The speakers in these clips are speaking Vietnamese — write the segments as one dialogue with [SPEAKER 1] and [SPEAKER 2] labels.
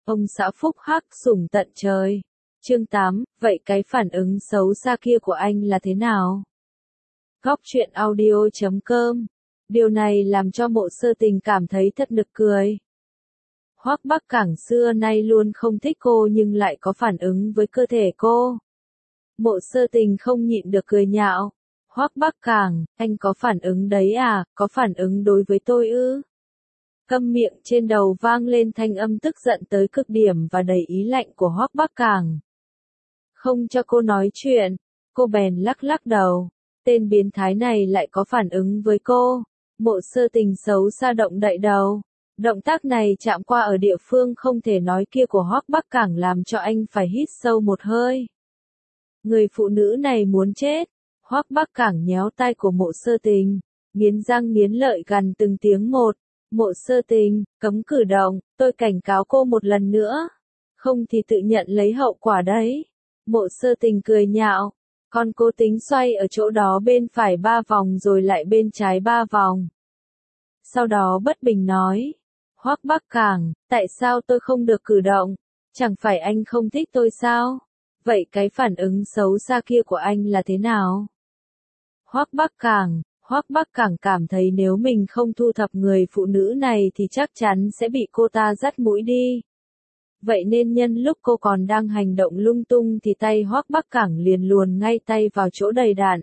[SPEAKER 1] Ông xã phúc hắc sủng tận trời. Chương 8, vậy cái phản ứng xấu xa kia của anh là thế nào? Góc truyện audio.com. Điều này làm cho Mộ Sơ Tình cảm thấy thật nực cười. Hoắc Bắc Cảng xưa nay luôn không thích cô nhưng lại có phản ứng với cơ thể cô. Mộ Sơ Tình không nhịn được cười nhạo. Hoắc Bắc Cảng, anh có phản ứng đấy à, có phản ứng đối với tôi ư? Câm miệng, trên đầu vang lên thanh âm tức giận tới cực điểm và đầy ý lạnh của Hoắc Bắc Cảng. Không cho cô nói chuyện, cô bèn lắc lắc đầu. Tên biến thái này lại có phản ứng với cô. Mộ Sơ Tình xấu xa động đậy đầu. Động tác này chạm qua ở địa phương không thể nói kia của Hoắc Bắc Cảng làm cho anh phải hít sâu một hơi. Người phụ nữ này muốn chết. Hoắc Bắc Cảng nhéo tay của Mộ Sơ Tình, nghiến răng nghiến lợi gằn từng tiếng một. Mộ Sơ Tình, cấm cử động, tôi cảnh cáo cô một lần nữa. Không thì tự nhận lấy hậu quả đấy. Mộ Sơ Tình cười nhạo. Con cố tính xoay ở chỗ đó bên phải 3 vòng rồi lại bên trái 3 vòng. Sau đó bất bình nói. Hoắc Bắc Cảng, tại sao tôi không được cử động? Chẳng phải anh không thích tôi sao? Vậy cái phản ứng xấu xa kia của anh là thế nào? Hoắc Bắc Cảng cảm thấy nếu mình không thu thập người phụ nữ này thì chắc chắn sẽ bị cô ta dắt mũi đi. Vậy nên nhân lúc cô còn đang hành động lung tung thì tay Hoắc Bắc Cảng liền luồn ngay tay vào chỗ đầy đạn.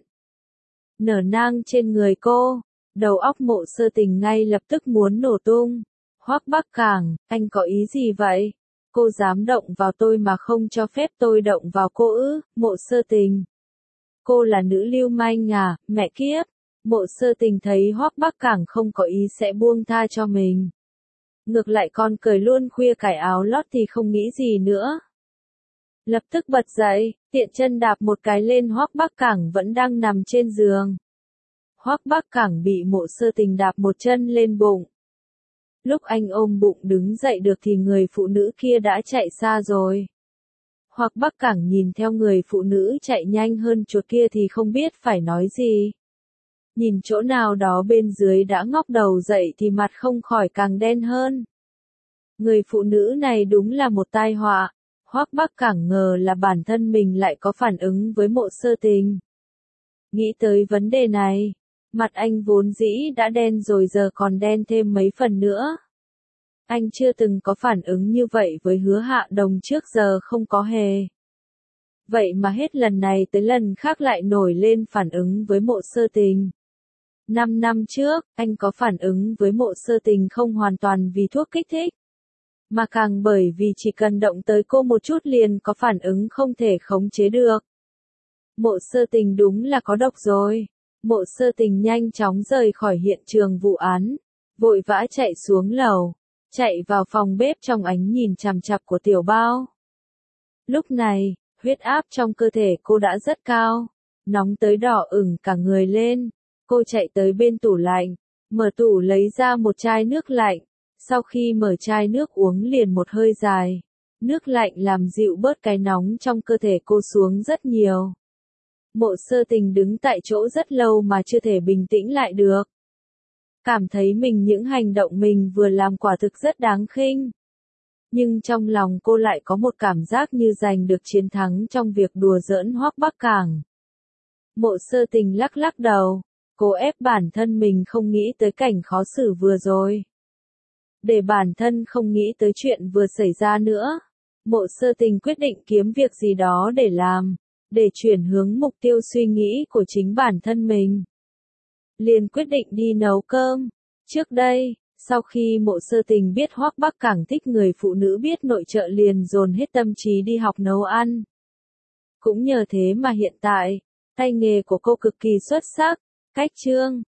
[SPEAKER 1] Nở nang trên người cô, đầu óc Mộ Sơ Tình ngay lập tức muốn nổ tung. Hoắc Bắc Cảng, anh có ý gì vậy? Cô dám động vào tôi mà không cho phép tôi động vào cô ư? Mộ Sơ Tình. Cô là nữ lưu manh à, mẹ kiếp. Mộ Sơ Tình thấy Hoắc Bắc Cảng không có ý sẽ buông tha cho mình. Ngược lại còn cởi luôn khuya cải áo lót thì không nghĩ gì nữa. Lập tức bật dậy, tiện chân đạp một cái lên Hoắc Bắc Cảng vẫn đang nằm trên giường. Hoắc Bắc Cảng bị Mộ Sơ Tình đạp một chân lên bụng. Lúc anh ôm bụng đứng dậy được thì người phụ nữ kia đã chạy xa rồi. Hoắc Bắc Cảng nhìn theo người phụ nữ chạy nhanh hơn chuột kia thì không biết phải nói gì. Nhìn chỗ nào đó bên dưới đã ngóc đầu dậy thì mặt không khỏi càng đen hơn. Người phụ nữ này đúng là một tai họa. Hoắc Bắc Cảng ngờ là bản thân mình lại có phản ứng với Mộ Sơ Tình. Nghĩ tới vấn đề này, mặt anh vốn dĩ đã đen rồi giờ còn đen thêm mấy phần nữa. Anh chưa từng có phản ứng như vậy với Hứa Hạ Đồng trước giờ không có hề. Vậy mà hết lần này tới lần khác lại nổi lên phản ứng với Mộ Sơ Tình. 5 năm trước, anh có phản ứng với Mộ Sơ Tình không hoàn toàn vì thuốc kích thích, mà càng bởi vì chỉ cần động tới cô một chút liền có phản ứng không thể khống chế được. Mộ Sơ Tình đúng là có độc rồi. Mộ Sơ Tình nhanh chóng rời khỏi hiện trường vụ án, vội vã chạy xuống lầu, chạy vào phòng bếp trong ánh nhìn chằm chằm của Tiểu Bao. Lúc này, huyết áp trong cơ thể cô đã rất cao, nóng tới đỏ ửng cả người lên. Cô chạy tới bên tủ lạnh, mở tủ lấy ra một chai nước lạnh. Sau khi mở chai nước uống liền một hơi dài, nước lạnh làm dịu bớt cái nóng trong cơ thể cô xuống rất nhiều. Mộ Sơ Tình đứng tại chỗ rất lâu mà chưa thể bình tĩnh lại được. Cảm thấy những hành động mình vừa làm quả thực rất đáng khinh. Nhưng trong lòng cô lại có một cảm giác như giành được chiến thắng trong việc đùa giỡn Hoắc Bắc Cảng. Mộ Sơ Tình lắc lắc đầu, cô ép bản thân mình không nghĩ tới cảnh khó xử vừa rồi. Để bản thân không nghĩ tới chuyện vừa xảy ra nữa, Mộ Sơ Tình quyết định kiếm việc gì đó để làm, để chuyển hướng mục tiêu suy nghĩ của chính bản thân mình. Liền quyết định đi nấu cơm. Trước đây, sau khi Mộ Sơ Tình biết Hoắc Bắc Cảng thích người phụ nữ biết nội trợ liền dồn hết tâm trí đi học nấu ăn. Cũng nhờ thế mà hiện tại, tay nghề của cô cực kỳ xuất sắc. Cách chương